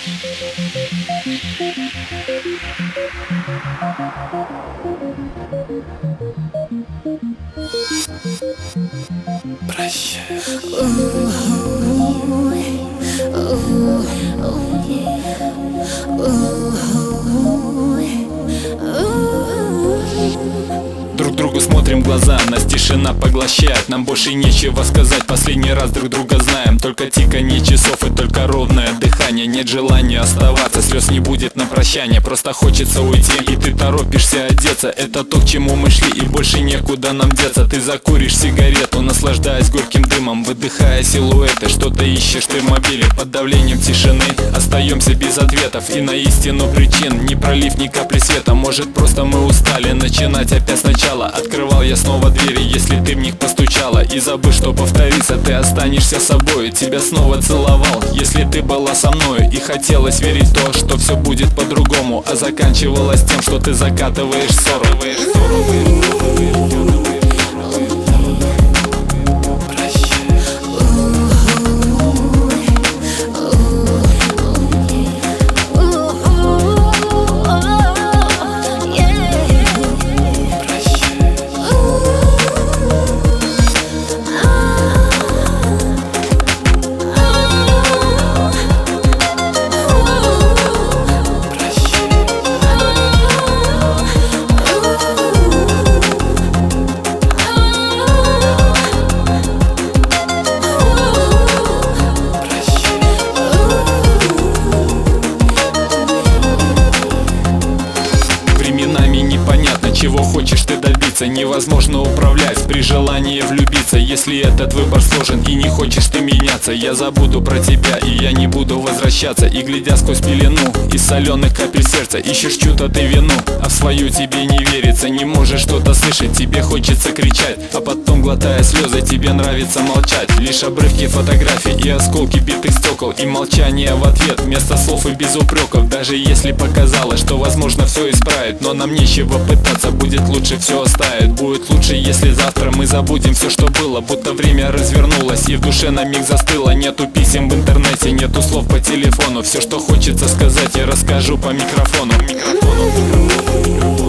Прощай. Друг другу смотрим в глаза, нас тишина поглощает. Нам больше нечего сказать, последний раз друг друга знаем. Только тиканье часов и только ровное дыхание. Нет желания оставаться, слез не будет на прощание. Просто хочется уйти, и ты торопишься одеться. Это то, к чему мы шли, и больше некуда нам деться. Ты закуришь сигарету, наслаждаясь горьким дымом, выдыхая силуэты, что-то ищешь ты в мобиле. Под давлением тишины остаемся без ответов, и на истину причин не пролив ни капли света. Может, просто мы устали начинать опять сначала. Открывал я снова двери, если ты в них постучала. И забыв, что повторится, ты останешься собой. Тебя снова целовал, если ты была со мною. И хотелось верить в то, что все будет по-другому, а заканчивалось тем, что ты закатываешь ссору. Чего хочешь ты добиться, невозможно управлять, при желании влюбиться. Если этот выбор сложен и не хочешь ты меняться, я забуду про тебя и я не буду возвращаться. И глядя сквозь пелену из соленых капель сердца, ищешь чью-то ты вину, а в свою тебе не верится. Не можешь что-то слышать, тебе хочется кричать, а потом, глотая слезы, тебе нравится молчать. Лишь обрывки фотографий и осколки битых стекол, и молчание в ответ вместо слов и без упреков. Даже если показалось, что возможно все исправить, но нам нечего пытаться, будет лучше все оставить. Будет лучше, если завтра мы забудем все, что было, будто время развернулось и в душе на миг застыло. Нету писем в интернете, нету слов по телефону. Все, что хочется сказать, я расскажу по микрофону.